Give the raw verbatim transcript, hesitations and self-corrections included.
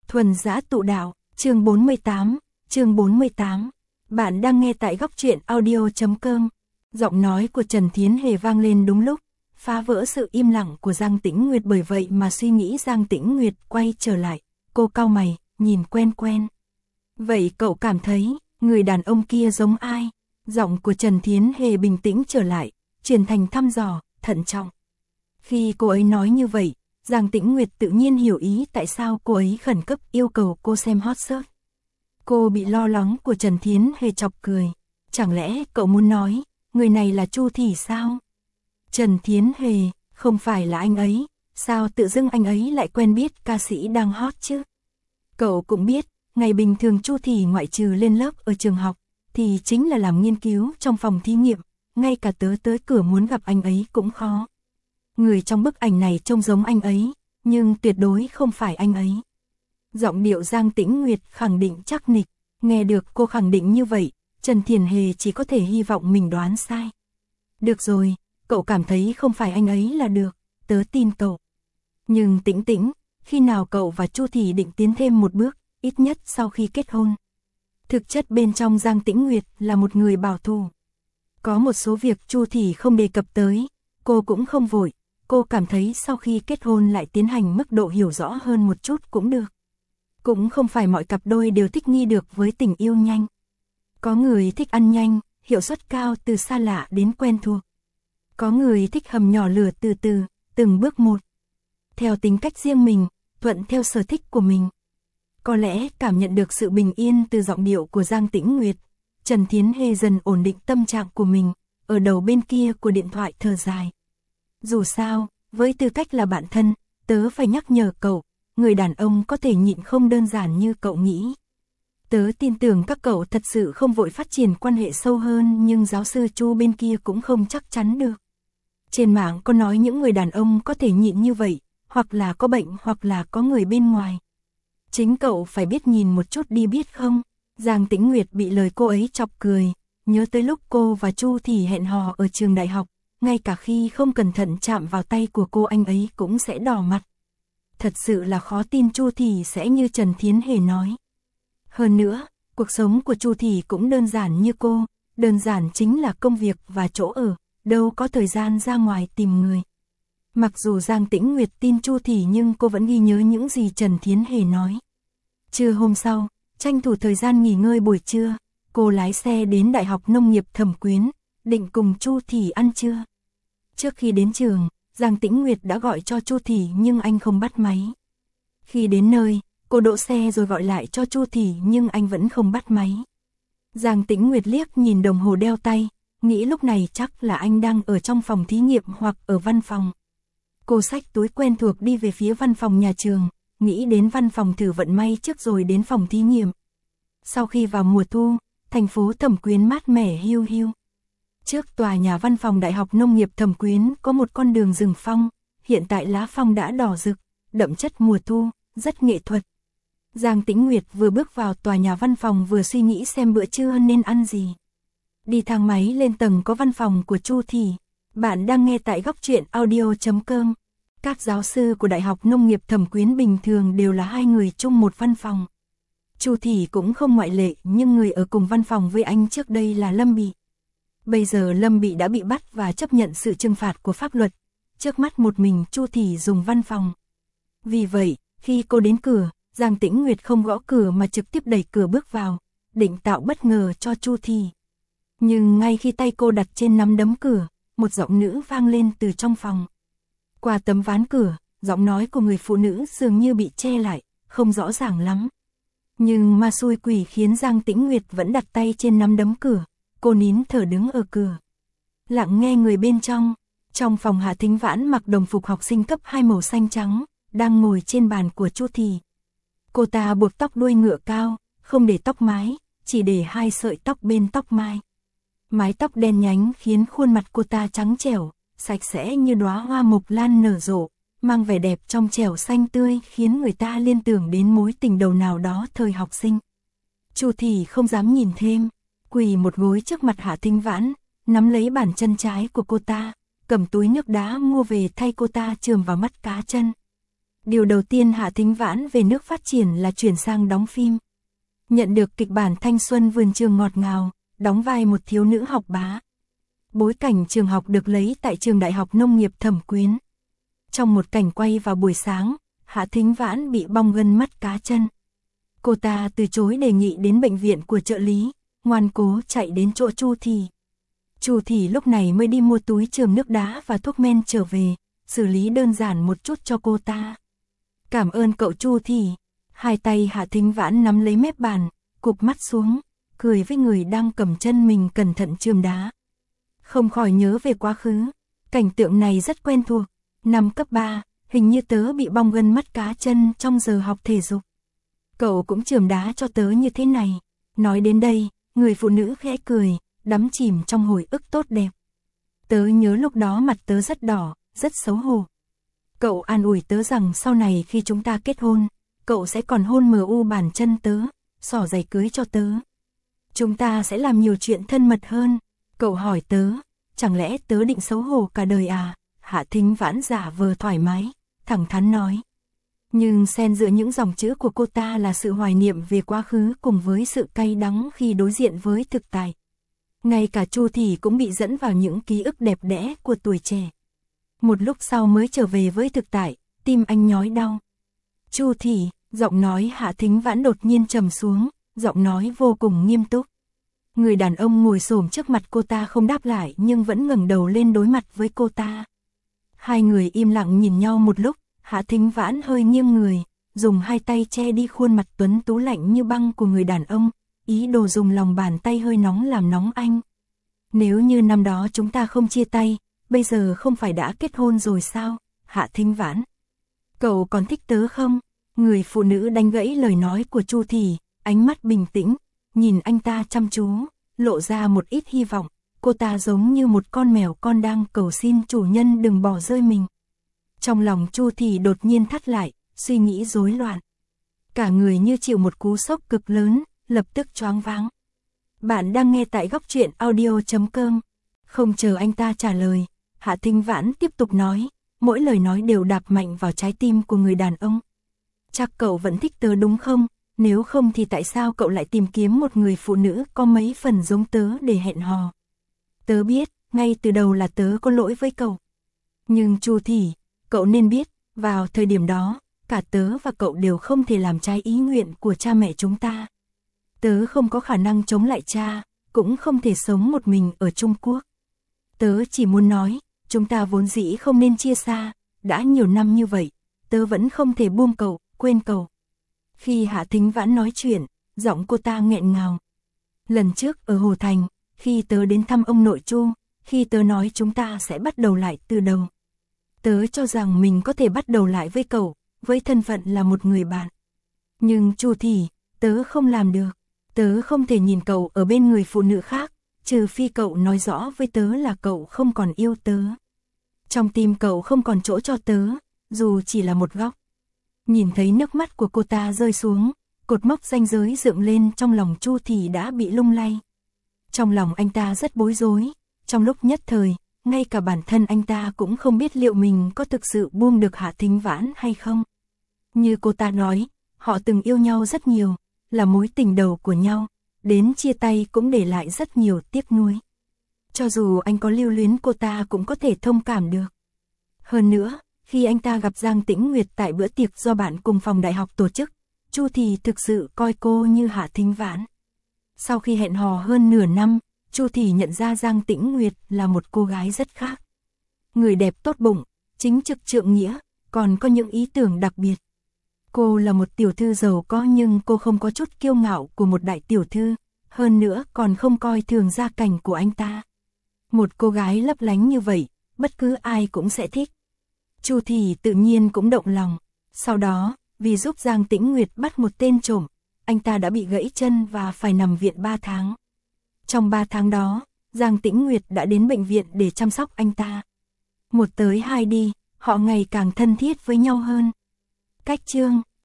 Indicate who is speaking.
Speaker 1: Thuần Dã Tụ Đạo, chương bốn mươi tám, chương bốn mươi tám. Bạn đang nghe tại góc truyện audio chấm com. Giọng nói của Trần Thiến Hề vang lên đúng lúc, phá vỡ sự im lặng của Giang Tĩnh Nguyệt, bởi vậy mà suy nghĩ Giang Tĩnh Nguyệt quay trở lại, cô cau mày, nhìn quen quen. Vậy cậu cảm thấy, người đàn ông kia giống ai? Giọng của Trần Thiến Hề bình tĩnh trở lại, chuyển thành thăm dò, thận trọng. Khi cô ấy nói như vậy, Giang Tĩnh Nguyệt tự nhiên hiểu ý tại sao cô ấy khẩn cấp yêu cầu cô xem hot search. Cô bị lo lắng của Trần Thiến Hề chọc cười. Chẳng lẽ cậu muốn nói, người này là Chu Thị sao? Trần Thiến Hề, không phải là anh ấy, sao tự dưng anh ấy lại quen biết ca sĩ đang hot chứ? Cậu cũng biết, ngày bình thường Chu Thị ngoại trừ lên lớp ở trường học, thì chính là làm nghiên cứu trong phòng thí nghiệm, ngay cả tớ tới cửa muốn gặp anh ấy cũng khó. Người trong bức ảnh này trông giống anh ấy, nhưng tuyệt đối không phải anh ấy. Giọng điệu Giang Tĩnh Nguyệt khẳng định chắc nịch, nghe được cô khẳng định như vậy, Trần Thiến Hề chỉ có thể hy vọng mình đoán sai. Được rồi, cậu cảm thấy không phải anh ấy là được, tớ tin cậu. Nhưng Tĩnh Tĩnh, khi nào cậu và Chu Thị định tiến thêm một bước, ít nhất sau khi kết hôn? Thực chất bên trong Giang Tĩnh Nguyệt là một người bảo thủ. Có một số việc Chu Thị không đề cập tới, cô cũng không vội. Cô cảm thấy sau khi kết hôn lại tiến hành mức độ hiểu rõ hơn một chút cũng được. Cũng không phải mọi cặp đôi đều thích nghi được với tình yêu nhanh. Có người thích ăn nhanh, hiệu suất cao từ xa lạ đến quen thuộc. Có người thích hầm nhỏ lửa từ từ, từng bước một. Theo tính cách riêng mình, thuận theo sở thích của mình. Có lẽ cảm nhận được sự bình yên từ giọng điệu của Giang Tĩnh Nguyệt, Trần Thiến Hề dần ổn định tâm trạng của mình, ở đầu bên kia của điện thoại thở dài. Dù sao, với tư cách là bạn thân, tớ phải nhắc nhở cậu, người đàn ông có thể nhịn không đơn giản như cậu nghĩ. Tớ tin tưởng các cậu thật sự không vội phát triển quan hệ sâu hơn, nhưng giáo sư Chu bên kia cũng không chắc chắn được. Trên mạng có nói những người đàn ông có thể nhịn như vậy, hoặc là có bệnh hoặc là có người bên ngoài. Chính cậu phải biết nhìn một chút đi biết không? Giang Tĩnh Nguyệt bị lời cô ấy chọc cười, nhớ tới lúc cô và Chu thì hẹn hò ở trường đại học. Ngay cả khi không cẩn thận chạm vào tay của cô anh ấy cũng sẽ đỏ mặt. Thật sự là khó tin Chu Thị sẽ như Trần Thiến Hề nói. Hơn nữa, cuộc sống của Chu Thị cũng đơn giản như cô, đơn giản chính là công việc và chỗ ở, đâu có thời gian ra ngoài tìm người. Mặc dù Giang Tĩnh Nguyệt tin Chu Thị nhưng cô vẫn ghi nhớ những gì Trần Thiến Hề nói. Trưa hôm sau, tranh thủ thời gian nghỉ ngơi buổi trưa, cô lái xe đến Đại học Nông nghiệp Thẩm Quyến, định cùng Chu Thị ăn trưa. Trước khi đến trường, Giang Tĩnh Nguyệt đã gọi cho Chu Thị nhưng anh không bắt máy. Khi đến nơi, cô đỗ xe rồi gọi lại cho Chu Thị nhưng anh vẫn không bắt máy. Giang Tĩnh Nguyệt liếc nhìn đồng hồ đeo tay, nghĩ lúc này chắc là anh đang ở trong phòng thí nghiệm hoặc ở văn phòng. Cô xách túi quen thuộc đi về phía văn phòng nhà trường, nghĩ đến văn phòng thử vận may trước rồi đến phòng thí nghiệm. Sau khi vào mùa thu, thành phố Thẩm Quyến mát mẻ hiu hiu. Trước tòa nhà văn phòng Đại học Nông nghiệp Thẩm Quyến có một con đường rừng phong, hiện tại lá phong đã đỏ rực, đậm chất mùa thu, rất nghệ thuật. Giang Tĩnh Nguyệt vừa bước vào tòa nhà văn phòng vừa suy nghĩ xem bữa trưa nên ăn gì. Đi thang máy lên tầng có văn phòng của Chu Thị. Bạn đang nghe tại góc truyện audio chấm com. Các giáo sư của Đại học Nông nghiệp Thẩm Quyến bình thường đều là hai người chung một văn phòng. Chu Thị cũng không ngoại lệ, nhưng người ở cùng văn phòng với anh trước đây là Lâm Bị. Bây giờ Lâm Bị đã bị bắt và chấp nhận sự trừng phạt của pháp luật, trước mắt một mình Chu Thị dùng văn phòng. Vì vậy, khi cô đến cửa, Giang Tĩnh Nguyệt không gõ cửa mà trực tiếp đẩy cửa bước vào, định tạo bất ngờ cho Chu Thị. Nhưng ngay khi tay cô đặt trên nắm đấm cửa, một giọng nữ vang lên từ trong phòng. Qua tấm ván cửa, giọng nói của người phụ nữ dường như bị che lại, không rõ ràng lắm. Nhưng ma xui quỷ khiến Giang Tĩnh Nguyệt vẫn đặt tay trên nắm đấm cửa. Cô nín thở đứng ở cửa, lặng nghe người bên trong. Trong phòng Hạ Thính Vãn mặc đồng phục học sinh cấp hai màu xanh trắng, đang ngồi trên bàn của Chu Thị. Cô ta buộc tóc đuôi ngựa cao, không để tóc mái, chỉ để hai sợi tóc bên tóc mai. Mái tóc đen nhánh khiến khuôn mặt cô ta trắng trẻo, sạch sẽ như đóa hoa mộc lan nở rộ, mang vẻ đẹp trong trẻo xanh tươi khiến người ta liên tưởng đến mối tình đầu nào đó thời học sinh. Chu Thị không dám nhìn thêm, quỳ một gối trước mặt Hạ Thính Vãn, nắm lấy bàn chân trái của cô ta, cầm túi nước đá mua về thay cô ta chườm vào mắt cá chân. Điều đầu tiên Hạ Thính Vãn về nước phát triển là chuyển sang đóng phim. Nhận được kịch bản thanh xuân vườn trường ngọt ngào, đóng vai một thiếu nữ học bá. Bối cảnh trường học được lấy tại trường Đại học Nông nghiệp Thẩm Quyến. Trong một cảnh quay vào buổi sáng, Hạ Thính Vãn bị bong gân mắt cá chân. Cô ta từ chối đề nghị đến bệnh viện của trợ lý, ngoan cố chạy đến chỗ Chu Thị. Chu Thị lúc này mới đi mua túi chườm nước đá và thuốc men trở về, xử lý đơn giản một chút cho cô ta. Cảm ơn cậu Chu Thị. Hai tay Hạ Thính Vãn nắm lấy mép bàn, cụp mắt xuống, cười với người đang cầm chân mình cẩn thận chườm đá. Không khỏi nhớ về quá khứ, cảnh tượng này rất quen thuộc. Năm cấp ba, hình như tớ bị bong gân mắt cá chân trong giờ học thể dục. Cậu cũng chườm đá cho tớ như thế này. Nói đến đây, người phụ nữ khẽ cười, đắm chìm trong hồi ức tốt đẹp. Tớ nhớ lúc đó mặt tớ rất đỏ, rất xấu hổ. Cậu an ủi tớ rằng sau này khi chúng ta kết hôn, cậu sẽ còn hôn mờ u bàn chân tớ, xỏ giày cưới cho tớ. Chúng ta sẽ làm nhiều chuyện thân mật hơn. Cậu hỏi tớ, chẳng lẽ tớ định xấu hổ cả đời à? Hạ Thính Vãn giả vờ thoải mái, thẳng thắn nói. Nhưng xen giữa những dòng chữ của cô ta là sự hoài niệm về quá khứ cùng với sự cay đắng khi đối diện với thực tại. Ngay cả Chu Thị cũng bị dẫn vào những ký ức đẹp đẽ của tuổi trẻ. Một lúc sau mới trở về với thực tại, tim anh nhói đau. Chu Thị, giọng nói Hạ Thính Vãn đột nhiên trầm xuống, giọng nói vô cùng nghiêm túc. Người đàn ông ngồi xổm trước mặt cô ta không đáp lại nhưng vẫn ngẩng đầu lên đối mặt với cô ta. Hai người im lặng nhìn nhau một lúc, Hạ Thính Vãn hơi nghiêng người, dùng hai tay che đi khuôn mặt tuấn tú lạnh như băng của người đàn ông, ý đồ dùng lòng bàn tay hơi nóng làm nóng anh. Nếu như năm đó chúng ta không chia tay, bây giờ không phải đã kết hôn rồi sao? Hạ Thính Vãn, cậu còn thích tớ không? Người phụ nữ đánh gãy lời nói của Chu Thị, ánh mắt bình tĩnh, nhìn anh ta chăm chú, lộ ra một ít hy vọng. Cô ta giống như một con mèo con đang cầu xin chủ nhân đừng bỏ rơi mình. Trong lòng Chu Thị đột nhiên thắt lại, suy nghĩ rối loạn. Cả người như chịu một cú sốc cực lớn, lập tức choáng váng. Bạn đang nghe tại góc truyện audio chấm com. Không chờ anh ta trả lời, Hạ Thính Vãn tiếp tục nói, mỗi lời nói đều đạp mạnh vào trái tim của người đàn ông. Chắc cậu vẫn thích tớ đúng không? Nếu không thì tại sao cậu lại tìm kiếm một người phụ nữ có mấy phần giống tớ để hẹn hò? Tớ biết, ngay từ đầu là tớ có lỗi với cậu. Nhưng Chu Thị, cậu nên biết, vào thời điểm đó, cả tớ và cậu đều không thể làm trái ý nguyện của cha mẹ chúng ta. Tớ không có khả năng chống lại cha, cũng không thể sống một mình ở Trung Quốc. Tớ chỉ muốn nói, chúng ta vốn dĩ không nên chia xa, đã nhiều năm như vậy, tớ vẫn không thể buông cậu, quên cậu. Khi Hạ Thính Vãn nói chuyện, giọng cô ta nghẹn ngào. Lần trước ở Hồ Thành, khi tớ đến thăm ông nội Chu, khi tớ nói chúng ta sẽ bắt đầu lại từ đầu. Tớ cho rằng mình có thể bắt đầu lại với cậu, với thân phận là một người bạn. Nhưng Chu Thị, tớ không làm được. Tớ không thể nhìn cậu ở bên người phụ nữ khác, trừ phi cậu nói rõ với tớ là cậu không còn yêu tớ. Trong tim cậu không còn chỗ cho tớ, dù chỉ là một góc. Nhìn thấy nước mắt của cô ta rơi xuống, cột mốc ranh giới dựng lên trong lòng Chu Thị đã bị lung lay. Trong lòng anh ta rất bối rối, trong lúc nhất thời, ngay cả bản thân anh ta cũng không biết liệu mình có thực sự buông được Hạ Thính Vãn hay không. Như cô ta nói, họ từng yêu nhau rất nhiều, là mối tình đầu của nhau, đến chia tay cũng để lại rất nhiều tiếc nuối. Cho dù anh có lưu luyến cô ta cũng có thể thông cảm được. Hơn nữa, khi anh ta gặp Giang Tĩnh Nguyệt tại bữa tiệc do bạn cùng phòng đại học tổ chức, Chu Thị thực sự coi cô như Hạ Thính Vãn. Sau khi hẹn hò hơn nửa năm, Chu Thị nhận ra Giang Tĩnh Nguyệt là một cô gái rất khác. Người đẹp tốt bụng, chính trực trượng nghĩa, còn có những ý tưởng đặc biệt. Cô là một tiểu thư giàu có nhưng cô không có chút kiêu ngạo của một đại tiểu thư, hơn nữa còn không coi thường gia cảnh của anh ta. Một cô gái lấp lánh như vậy, bất cứ ai cũng sẽ thích. Chu Thị tự nhiên cũng động lòng. Sau đó, vì giúp Giang Tĩnh Nguyệt bắt một tên trộm, anh ta đã bị gãy chân và phải nằm viện ba tháng. Trong ba tháng đó, Giang Tĩnh Nguyệt đã đến bệnh viện để chăm sóc anh ta. Một tới hai đi, họ ngày càng thân thiết với nhau hơn. Cách chương